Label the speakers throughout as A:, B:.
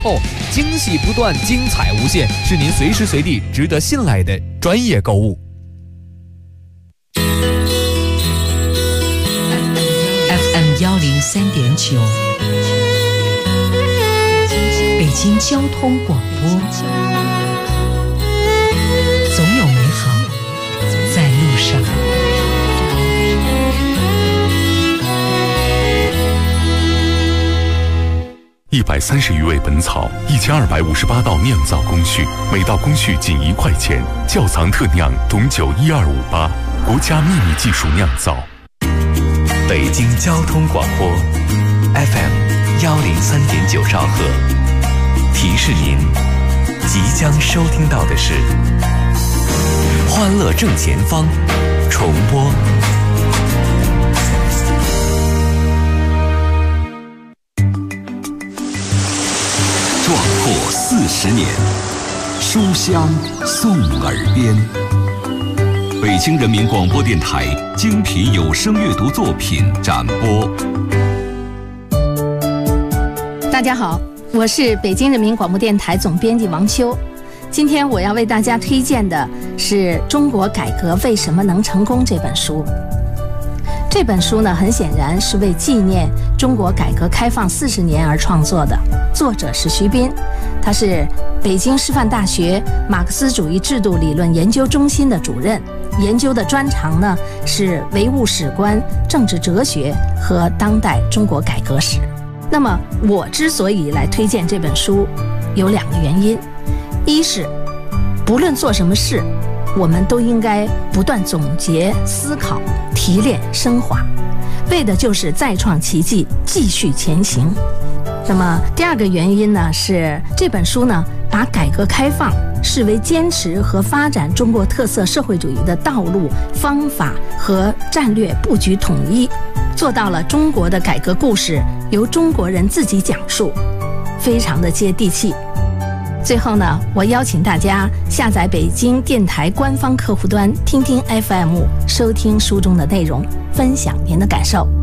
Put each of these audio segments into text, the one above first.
A: 后惊喜不断，精彩无限，是您随时随地值得信赖的专业购物。
B: FM 103.9，北京交通广播，总有美好在路上。
C: 130余味本草，1258道酿造工序，每道工序仅1块钱。窖藏特酿董酒12588，国家秘密技术酿造。
D: 北京交通广播 FM 103.9兆赫，提示您即将收听到的是《欢乐正前方》重播。
E: 壮阔40年，书香送耳边。北京人民广播电台精品有声阅读作品展播。
F: 大家好，我是北京人民广播电台总编辑王秋。今天我要为大家推荐的是《中国改革为什么能成功》这本书。这本书呢，很显然是为纪念中国改革开放40年而创作的，作者是徐斌，他是北京师范大学马克思主义制度理论研究中心的主任，研究的专长呢是唯物史观、政治哲学和当代中国改革史。那么我之所以来推荐这本书，有2个原因。一是不论做什么事，我们都应该不断总结、思考、提炼、升华，为的就是再创奇迹，继续前行。那么第2个原因呢，是这本书呢把改革开放视为坚持和发展中国特色社会主义的道路、方法和战略布局统一，做到了中国的改革故事由中国人自己讲述，非常的接地气。最后呢，我邀请大家下载北京电台官方客户端听听 FM， 收听书中的内容，分享您的感受。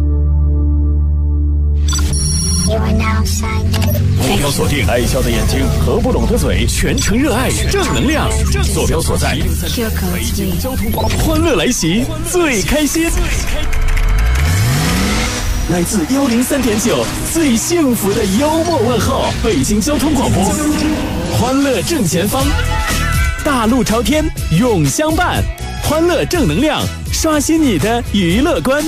G: 目标锁定，爱笑的眼睛，合不拢的嘴，全程热爱正能量。坐标所在北京交通广播，欢乐来袭，最开心。来自103.9最幸福的幽默问候，北京交通广播，欢乐正前方，大路朝天永相伴，欢乐正能量，刷新你的娱乐观。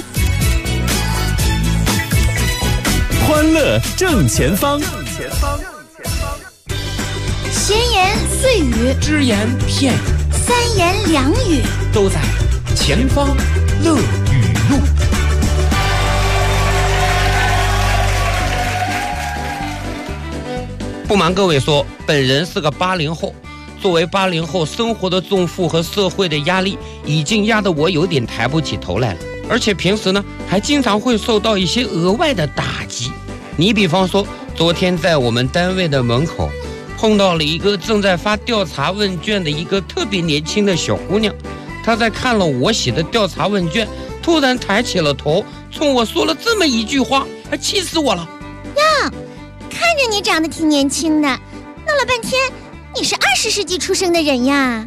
G: 欢乐正前方，
H: 闲言碎语，
I: 只言片语
H: ，3言2语，
I: 都在前方乐语录。不瞒各位说，本人是个80后，作为80后，生活的重负和社会的压力已经压得我有点抬不起头来了，而且平时呢还经常会受到一些额外的打击。你比方说，昨天在我们单位的门口碰到了一个正在发调查问卷的一个特别年轻的小姑娘，她在看了我写的调查问卷，突然抬起了头，冲我说了这么一句话，气死我了
H: 呀！看着你长得挺年轻的，闹了半天你是20世纪出生的人呀。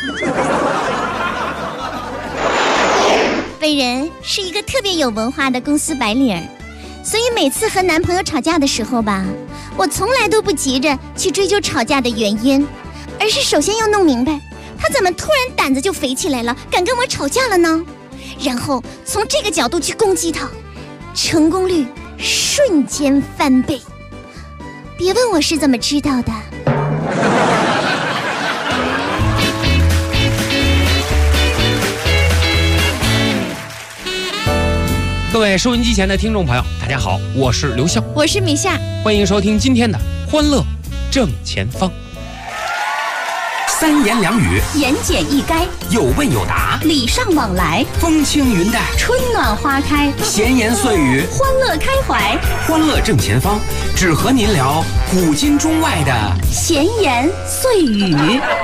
H: 本人是一个特别有文化的公司白领，所以每次和男朋友吵架的时候吧，我从来都不急着去追究吵架的原因，而是首先要弄明白他怎么突然胆子就肥起来了，敢跟我吵架了呢？然后从这个角度去攻击他，成功率瞬间翻倍。别问我是怎么知道的。
I: 各位收音机前的听众朋友，大家好，我是刘笑，
H: 我是米夏，
I: 欢迎收听今天的欢乐正前方。
J: 3言2语，
H: 言简意赅，
J: 有问有答，
H: 礼尚往来，
J: 风轻云淡，
H: 春暖花开，
J: 闲言碎语，
H: 欢乐开怀。
J: 欢乐正前方，只和您聊古今中外的
H: 闲言碎语。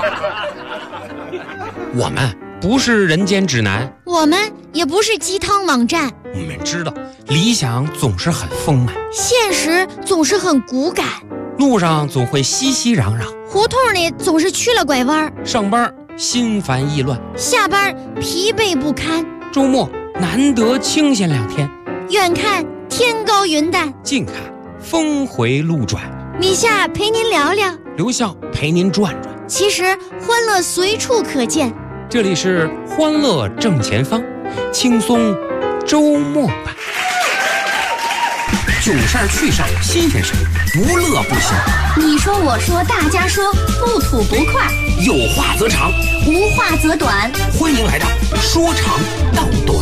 I: 我们不是人间指南，
H: 我们也不是鸡汤网站，
I: 我们知道理想总是很丰满，
H: 现实总是很骨感，
I: 路上总会熙熙攘攘，
H: 胡同里总是曲了拐弯，
I: 上班心烦意乱，
H: 下班疲惫不堪，
I: 周末难得清闲2天，
H: 远看天高云淡，
I: 近看峰回路转。
H: 米夏陪您聊聊，
I: 刘笑陪您转转。
H: 其实欢乐随处可见，
I: 这里是欢乐正前方，轻松周末版。
J: 囧事儿趣事儿新鲜事儿，不乐不行。
H: 你说我说大家说，不吐不快，
J: 有话则长，
H: 无话则短。
J: 欢迎来到说长道短。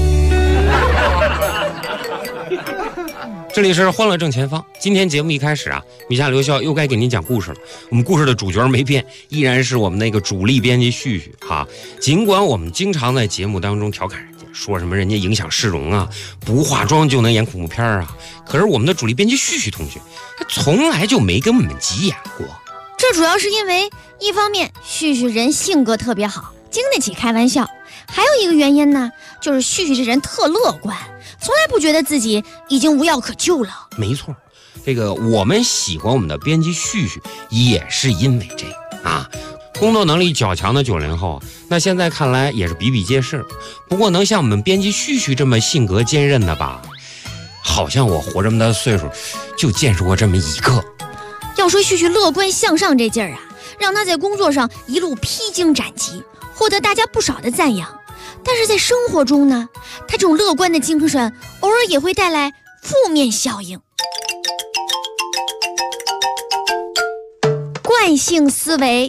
I: 这里是欢乐正前方。今天节目一开始啊，米夏刘笑又该给您讲故事了。我们故事的主角没变，依然是我们那个主力编辑旭旭哈。尽管我们经常在节目当中调侃人家，说什么人家影响市容啊，不化妆就能演恐怖片啊，可是我们的主力编辑旭旭同学，他从来就没跟我们急眼过。
H: 这主要是因为一方面旭旭人性格特别好，经得起开玩笑，还有一个原因呢，就是旭旭这人特乐观，从来不觉得自己已经无药可救了。
I: 没错，这个我们喜欢我们的编辑旭旭，也是因为这个啊。工作能力较强的90后，那现在看来也是比比皆是。不过能像我们编辑旭旭这么性格坚韧的吧，好像我活这么大岁数就见识过这么一个。
H: 要说旭旭乐观向上这劲儿啊，让他在工作上一路披荆斩棘，获得大家不少的赞扬。但是在生活中呢，他这种乐观的精神偶尔也会带来负面效应。惯性思维。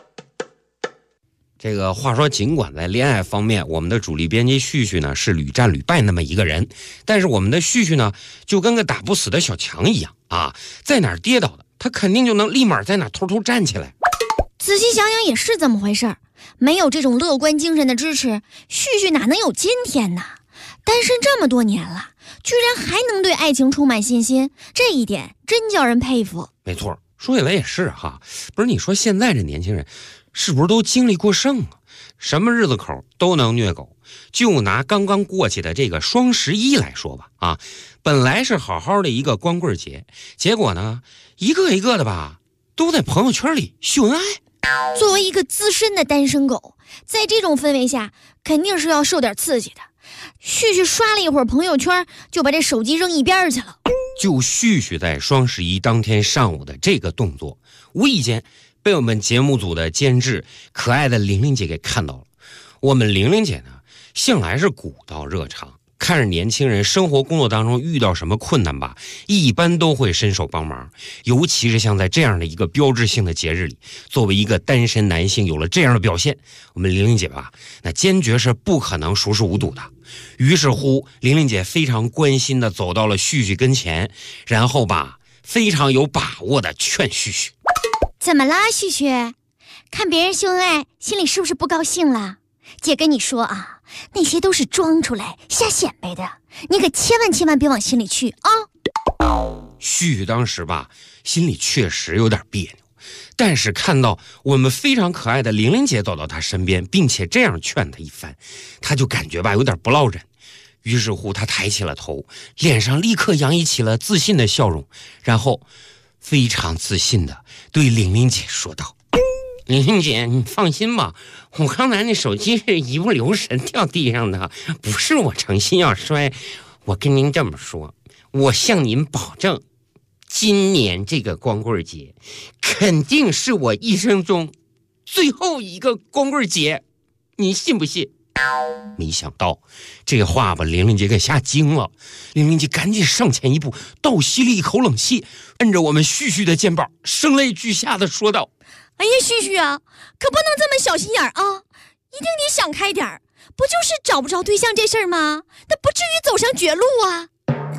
I: 这个话说，尽管在恋爱方面，我们的主力编辑旭旭呢是屡战屡败那么一个人，但是我们的旭旭呢就跟个打不死的小强一样啊，在哪儿跌倒的，他肯定就能立马在哪儿偷偷站起来。
H: 仔细想想也是这么回事儿，没有这种乐观精神的支持，旭旭哪能有今天呢？单身这么多年了，居然还能对爱情充满信心，这一点真叫人佩服。
I: 没错，说起来也是哈，不是你说现在这年轻人是不是都精力过剩啊？什么日子口都能虐狗。就拿刚刚过去的这个双11来说吧，啊，本来是好好的一个光棍节，结果呢，一个一个的吧，都在朋友圈里秀恩爱。
H: 作为一个资深的单身狗，在这种氛围下，肯定是要受点刺激的。旭旭刷了一会儿朋友圈，就把这手机扔一边去了。
I: 就旭旭在双11当天上午的这个动作，无意间被我们节目组的监制可爱的玲玲姐给看到了。我们玲玲姐呢，向来是古道热肠，看着年轻人生活工作当中遇到什么困难吧，一般都会伸手帮忙。尤其是像在这样的一个标志性的节日里，作为一个单身男性有了这样的表现，我们玲玲姐吧，那坚决是不可能熟视无睹的。于是乎，玲玲姐非常关心的走到了旭旭跟前，然后吧，非常有把握的劝旭旭：
H: 怎么啦，旭旭？看别人秀恩爱，心里是不是不高兴了？姐跟你说啊，那些都是装出来瞎显摆的，你可千万别往心里去啊！
I: 旭旭当时吧，心里确实有点别扭，但是看到我们非常可爱的玲玲姐走到他身边，并且这样劝他一番，他就感觉吧有点不落忍。于是乎，他抬起了头，脸上立刻洋溢起了自信的笑容，然后非常自信的对玲玲姐说道：玲玲姐，你放心吧，我刚才那手机是一不留神掉地上的，不是我诚心要摔。我跟您这么说，我向您保证，今年这个光棍节肯定是我一生中最后一个光棍节，您信不信？没想到这话把玲玲姐给吓惊了，玲玲姐赶紧上前一步，倒吸了一口冷气，摁着我们旭旭的肩膀，声泪俱下的说道：
H: 哎呀，旭旭啊，可不能这么小心眼啊，一定得想开点儿，不就是找不着对象这事儿吗？那不至于走上绝路啊。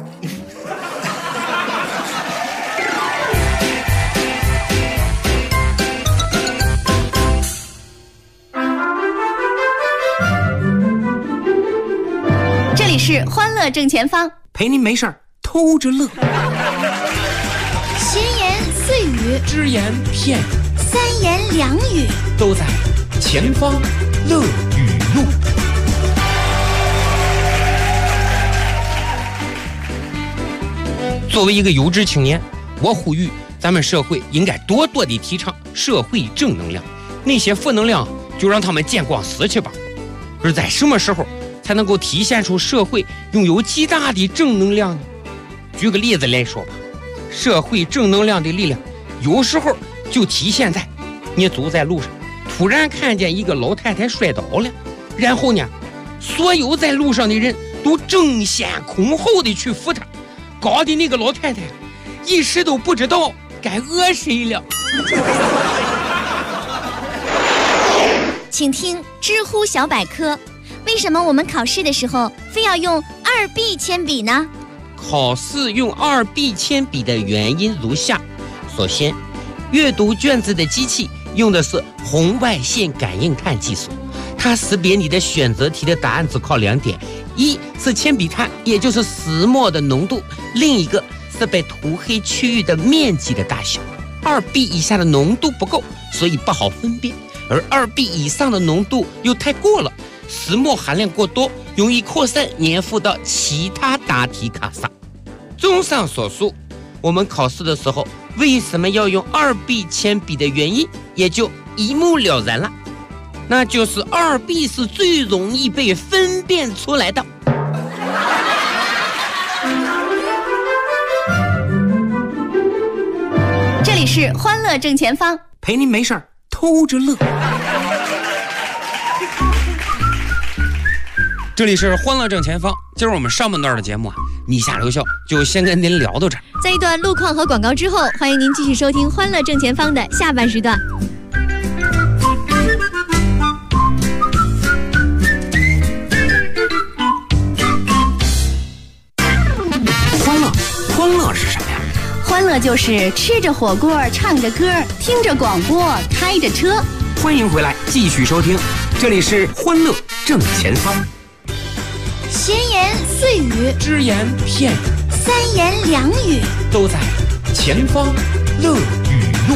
F: 这里是欢乐正前方，
J: 陪您没事儿偷着乐。
H: 闲言碎语，
J: 只言片语，
H: 三言两语，
J: 都在前方乐语录。
I: 作为一个有志青年，我呼吁咱们社会应该多多地提倡社会正能量，那些负能量就让他们见光死去吧。而在什么时候才能够体现出社会拥有极大的正能量呢？举个例子来说吧，社会正能量的力量有时候就体现在你走在路上，突然看见一个老太太摔倒了，然后呢，所有在路上的人都争先恐后的去扶她，搞得那个老太太一时都不知道该讹谁了。
H: 请听知乎小百科，为什么我们考试的时候非要用2B 铅笔呢？
I: 考试用2B 铅笔的原因如下：首先，阅读卷子的机器用的是红外线感应炭技术，它识别你的选择题的答案只靠2点，一是铅笔炭，也就是石墨的浓度，另一个是被涂黑区域的面积的大小。2B 以下的浓度不够，所以不好分辨，而2B 以上的浓度又太过了，石墨含量过多，容易扩散粘附到其他答题卡上。综上所述，我们考试的时候为什么要用2B 铅笔的原因也就一目了然了，那就是 2B 是最容易被分辨出来的。
H: 这里是欢乐正前方，
J: 陪您没事儿偷着乐。
I: 这里是欢乐正前方，今儿我们上半段的节目你下留校就先跟您聊到这儿。
H: 在一段路况和广告之后，欢迎您继续收听欢乐正前方的下半时段。
J: 欢乐是什么呀？
H: 欢乐就是吃着火锅，唱着歌，听着广播，开着车。
J: 欢迎回来，继续收听，这里是欢乐正前方。
H: 闲言碎语，
I: 只言片语
H: ，3言2语，
I: 都在前方乐语录。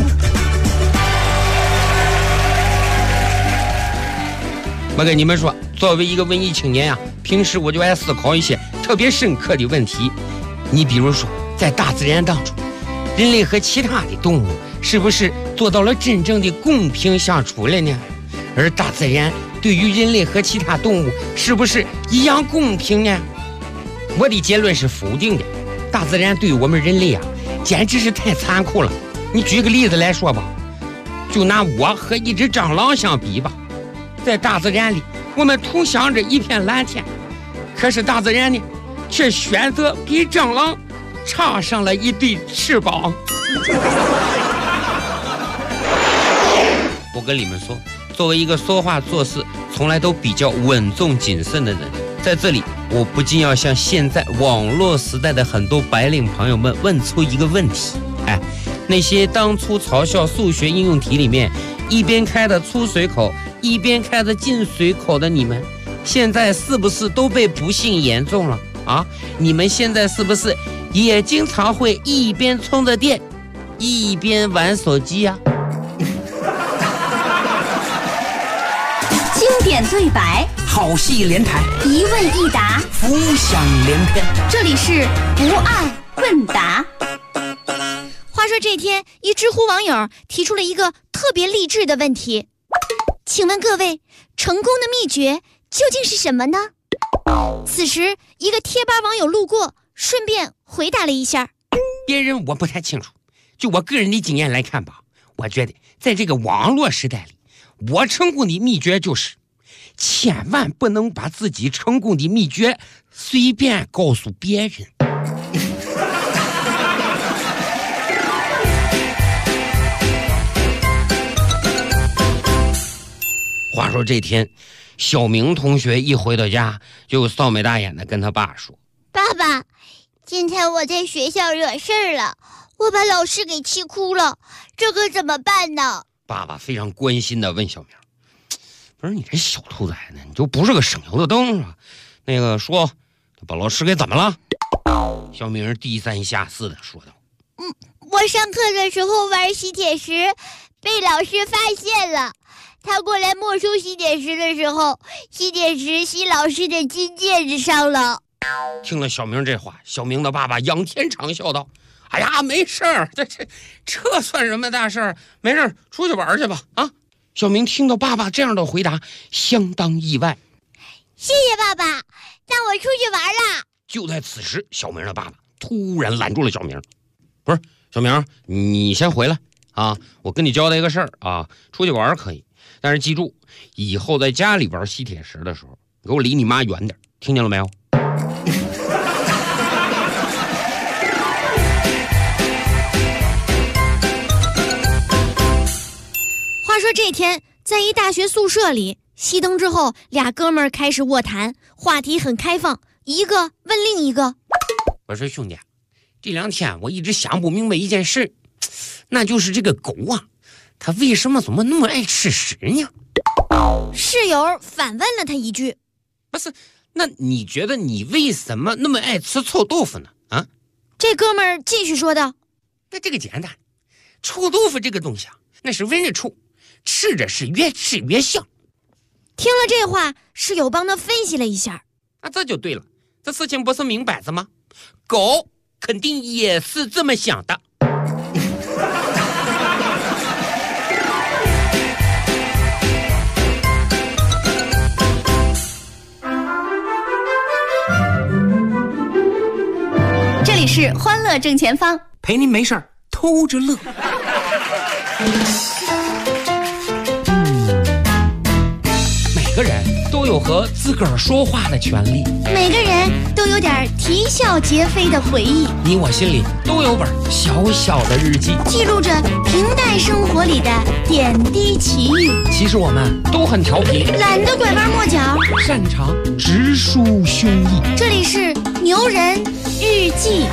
I: 我跟你们说，作为一个文艺青年平时我就爱思考一些特别深刻的问题。你比如说，在大自然当中，人类和其他的动物是不是做到了真正的公平相处了呢？而大自然对于人类和其他动物是不是一样公平呢？我的结论是否定的。大自然对我们人类简直是太残酷了。你举个例子来说吧，就拿我和一只蟑螂相比吧。在大自然里，我们同享着一片蓝天，可是大自然呢，却选择给蟑螂插上了一对翅膀。我跟你们说，作为一个说话做事从来都比较稳重谨慎的人，在这里我不禁要向现在网络时代的很多白领朋友们问出一个问题：那些当初嘲笑数学应用题里面一边开的出水口一边开的进水口的你们，现在是不是都被不幸言中了啊？你们现在是不是也经常会一边充着电一边玩手机啊？
H: 经典对白，
J: 好戏连台，
H: 一问一答，
J: 浮想联翩。
H: 这里是不爱问答。话说这天，一知乎网友提出了一个特别励志的问题，请问各位，成功的秘诀究竟是什么呢？此时一个贴吧网友路过，顺便回答了一下。
I: 别人我不太清楚，就我个人的经验来看吧，我觉得在这个网络时代里，我成功的秘诀就是千万不能把自己成功的秘诀随便告诉别人。话说这天，小明同学一回到家，就臊眉大眼的跟他爸说：“
H: 爸爸，今天我在学校惹事儿了，我把老师给气哭了，这可怎么办呢？”
I: 爸爸非常关心的问小明：“不是你这小兔崽子，你就不是个省油的灯啊？那个说，把老师给怎么了？”小明低三下四的说道：“
H: 我上课的时候玩吸铁石，被老师发现了。他过来没收吸铁石的时候，吸铁石吸老师的金戒指上了。”
I: 听了小明这话，小明的爸爸仰天长啸道：“ 哎呀，没事儿，这算什么大事儿？没事儿，出去玩去吧。啊，小明听到爸爸这样的回答，相当意外。
H: 谢谢爸爸，那我出去玩了。
I: 就在此时，小明的爸爸突然拦住了小明，不是，小明，你先回来啊！我跟你交代一个事儿啊，出去玩可以，但是记住，以后在家里玩吸铁石的时候，给我离你妈远点，听见了没有？
H: 话说这天，在一大学宿舍里，熄灯之后，俩哥们儿开始卧谈，话题很开放，一个问另一个：
I: 我说兄弟，这2天我一直想不明白一件事，那就是这个狗啊，它为什么怎么那么爱吃屎呢？
H: 室友反问了他一句：
I: 不是，那你觉得你为什么那么爱吃臭豆腐呢？啊？
H: 这哥们儿继续说道：
I: 那这个简单，臭豆腐这个东西啊，那是闻着臭，吃着是越吃越香。
H: 听了这话，室友帮他分析了一下，
I: 啊，这就对了，这事情不是明摆着吗？狗肯定也是这么想的。
F: 这里是欢乐正前方，
J: 陪您没事儿偷着乐。
I: 每个人都有和自个儿说话的权利，
H: 每个人都有点啼笑皆非的回忆，
I: 你我心里都有本小小的日记，
H: 记录着平淡生活里的点滴奇遇。
I: 其实我们都很调皮，
H: 懒得拐弯抹角，
I: 擅长直抒胸臆。
H: 这里是牛人日记。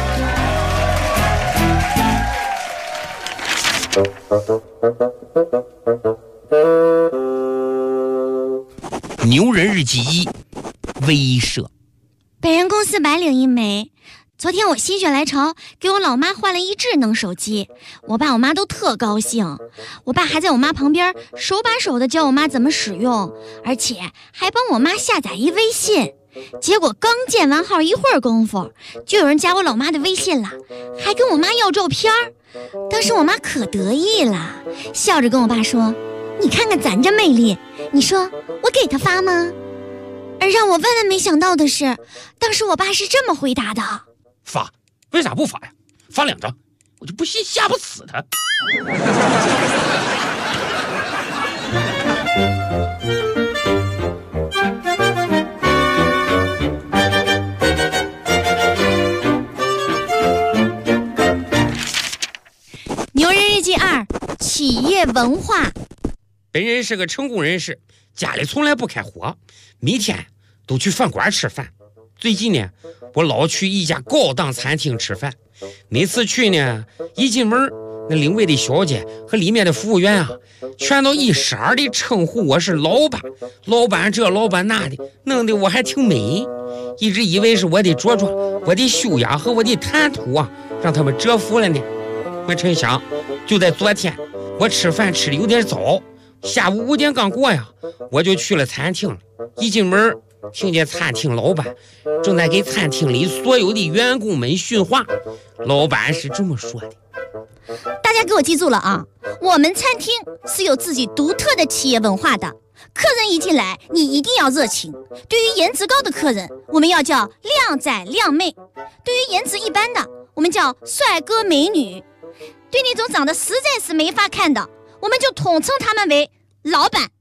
I: 牛人日记1，威慑。
H: 本人公司白领一枚。昨天我心血来潮，给我老妈换了一智能手机，我爸我妈都特高兴。我爸还在我妈旁边手把手的教我妈怎么使用，而且还帮我妈下载一微信。结果刚建完号一会儿功夫，就有人加我老妈的微信了，还跟我妈要照片。当时我妈可得意了，笑着跟我爸说：你看看咱这魅力，你说我给他发吗？而让我万万没想到的是，当时我爸是这么回答的：
I: 发？为啥不发呀？发2张，我就不信吓不死他。
H: 牛人日记2，企业文化。
I: 本人是个成功人士，家里从来不开火，每天都去饭馆吃饭。最近呢，我老去一家高档餐厅吃饭，每次去呢，一进门，那领位的小姐和里面的服务员啊，全都一色儿的称呼我是老板，老板这老板那的，弄得我还挺美。一直以为是我的着装、我的修养和我的谈吐啊，让他们折服了呢。没成想，就在昨天，我吃饭吃的有点早，下午5点刚过呀，我就去了餐厅了。一进门，听见餐厅老板正在给餐厅里所有的员工们训话。老板是这么说的：
H: 大家给我记住了啊，我们餐厅是有自己独特的企业文化的。客人一进来，你一定要热情。对于颜值高的客人，我们要叫靓仔靓妹；对于颜值一般的，我们叫帅哥美女；对那种长得实在是没法看的，我们就统称他们为老板。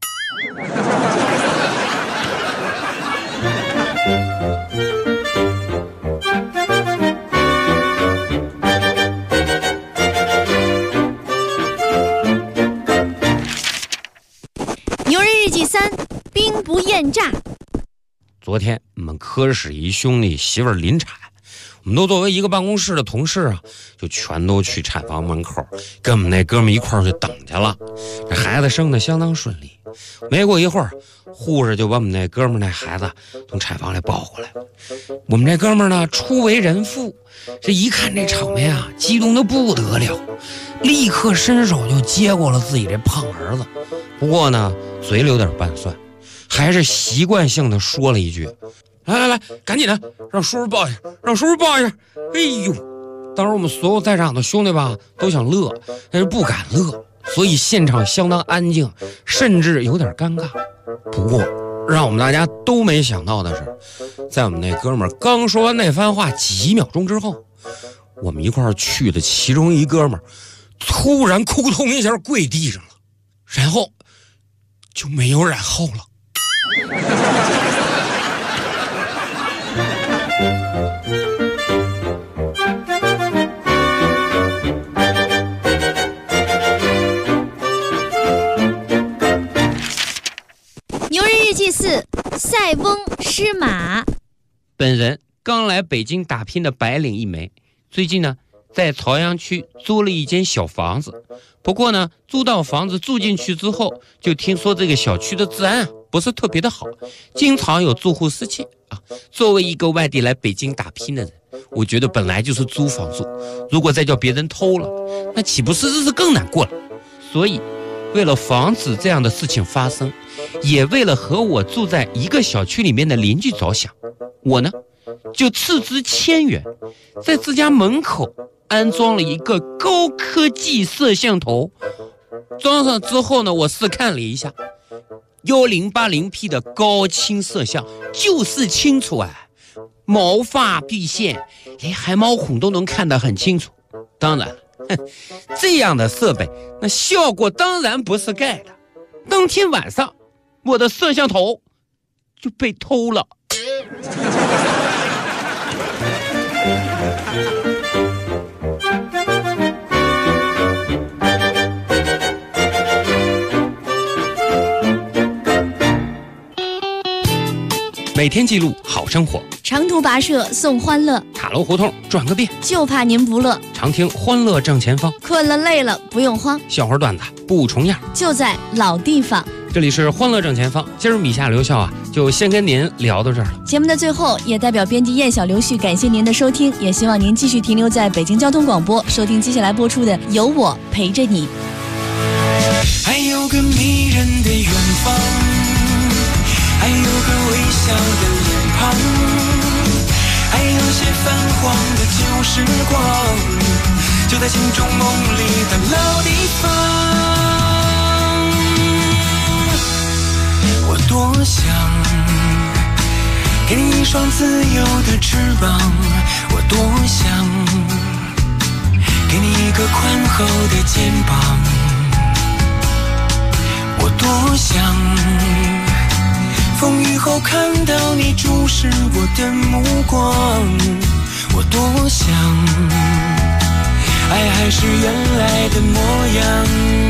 H: 牛人日记3，兵不厌诈。
I: 昨天我们科室一兄弟媳妇儿临产，我们都作为一个办公室的同事啊，就全都去产房门口跟我们那哥们一块儿去等去了。这孩子生得相当顺利，没过一会儿，护士就把我们那哥们那孩子从产房里抱过来。我们这哥们呢，初为人父，这一看这场面啊，激动得不得了，立刻伸手就接过了自己这胖儿子。不过呢，嘴里有点拌蒜，还是习惯性的说了一句：来，赶紧的，让叔叔抱一下，让叔叔抱一下。哎呦， 当时我们所有在场的兄弟吧都想乐，但是不敢乐，所以现场相当安静，甚至有点尴尬。不过让我们大家都没想到的是，在我们那哥们儿刚说完那番话几秒钟之后，我们一块儿去的其中一哥们儿突然扑通一下跪地上了，然后就没有然后了。
H: 牛人日记4，塞翁失马。
I: 本人刚来北京打拼的白领一枚，最近呢在朝阳区租了一间小房子。不过呢，租到房子住进去之后，就听说这个小区的治安不是特别的好，经常有住户失窃啊。作为一个外地来北京打拼的人，我觉得本来就是租房住，如果再叫别人偷了，那岂不是日子更难过了？所以为了防止这样的事情发生，也为了和我住在一个小区里面的邻居着想，我呢就斥资1000元，在自家门口安装了一个高科技摄像头。装上之后呢，我试看了一下，1080P 的高清摄像就是清楚啊，毛发毕现，连汗毛孔都能看得很清楚。当然这样的设备那效果当然不是盖的。当天晚上我的摄像头就被偷了。每天记录好生活，
H: 长途跋涉送欢乐，
I: 塔楼胡同转个遍，
H: 就怕您不乐。
I: 常听欢乐正前方，
H: 困了累了不用慌，
I: 笑话段子不重样，
H: 就在老地方。
I: 这里是欢乐正前方，今儿米夏刘笑啊，就先跟您聊到这儿了。
H: 节目的最后，也代表编辑燕小刘旭感谢您的收听，也希望您继续停留在北京交通广播，收听接下来播出的《有我陪着你》。
K: 还有个迷人的远方，还有个微笑的脸庞，还有些泛黄的旧时光，就在心中梦里的老地方。我多想给你一双自由的翅膀，我多想给你一个宽厚的肩膀，我多想风雨后看到你注视我的目光，我多想爱还是原来的模样，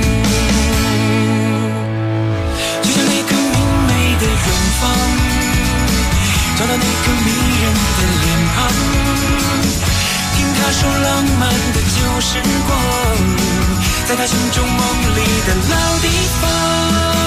K: 就像那个明媚的远方，找到那个迷人的脸庞，听他说浪漫的旧时光，在他心中梦里的老地方。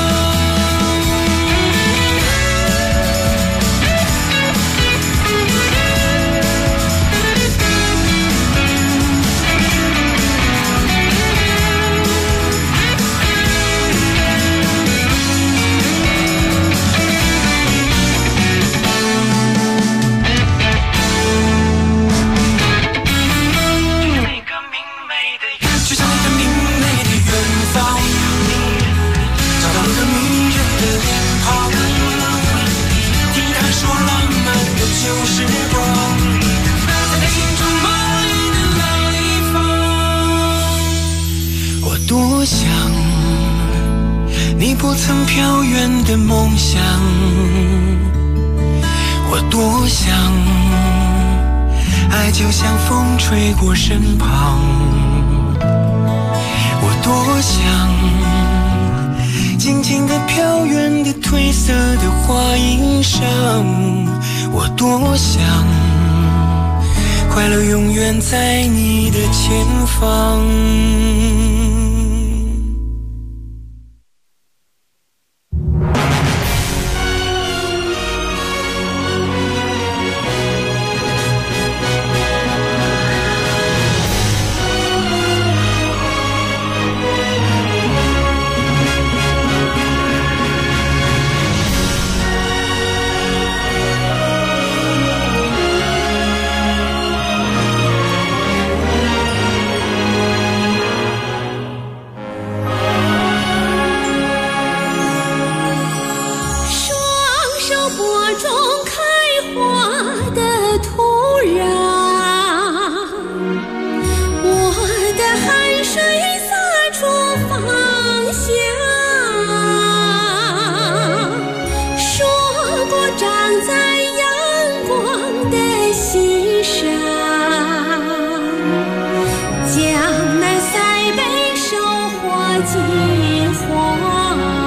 K: 多想你不曾飘远的梦想，我多想爱就像风吹过身旁，我多想静静地飘远的褪色的花衣裳，我多想快乐永远在你的前方。
L: 金花。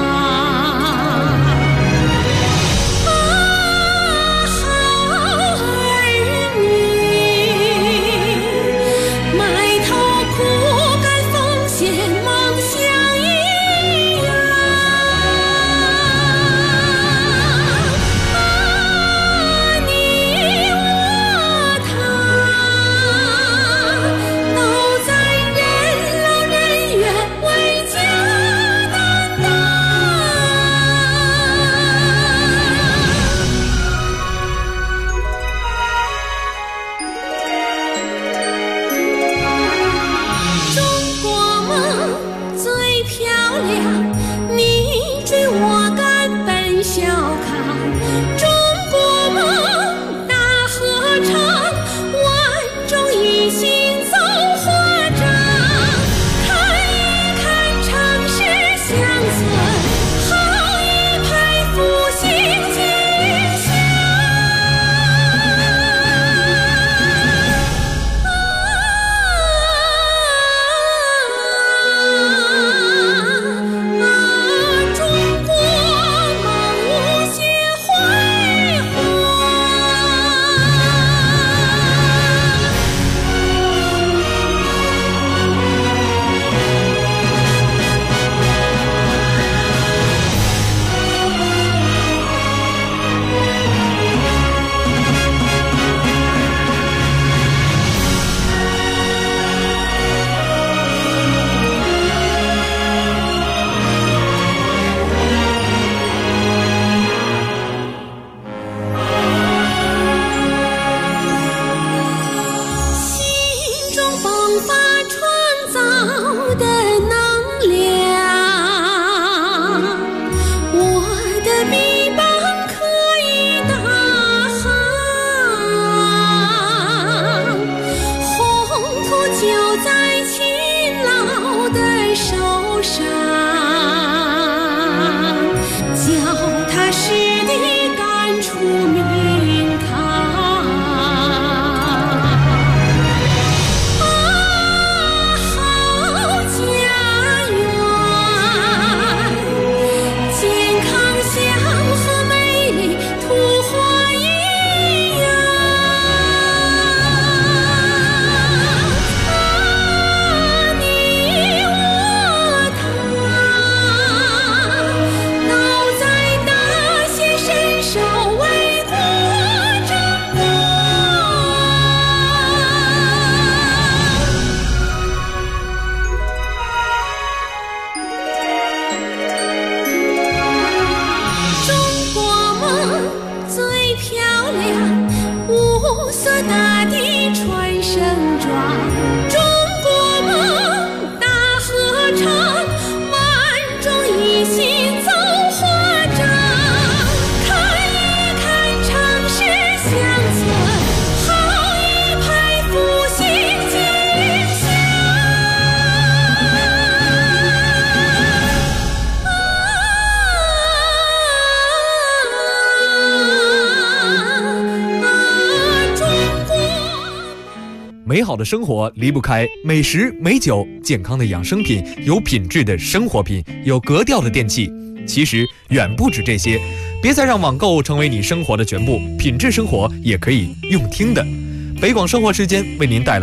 A: 美好的生活离不开美食、美酒、健康的养生品、有品质的生活品、有格调的电器。其实远不止这些，别再让网购成为你生活的全部，品质生活也可以用听的。北广生活时间为您带来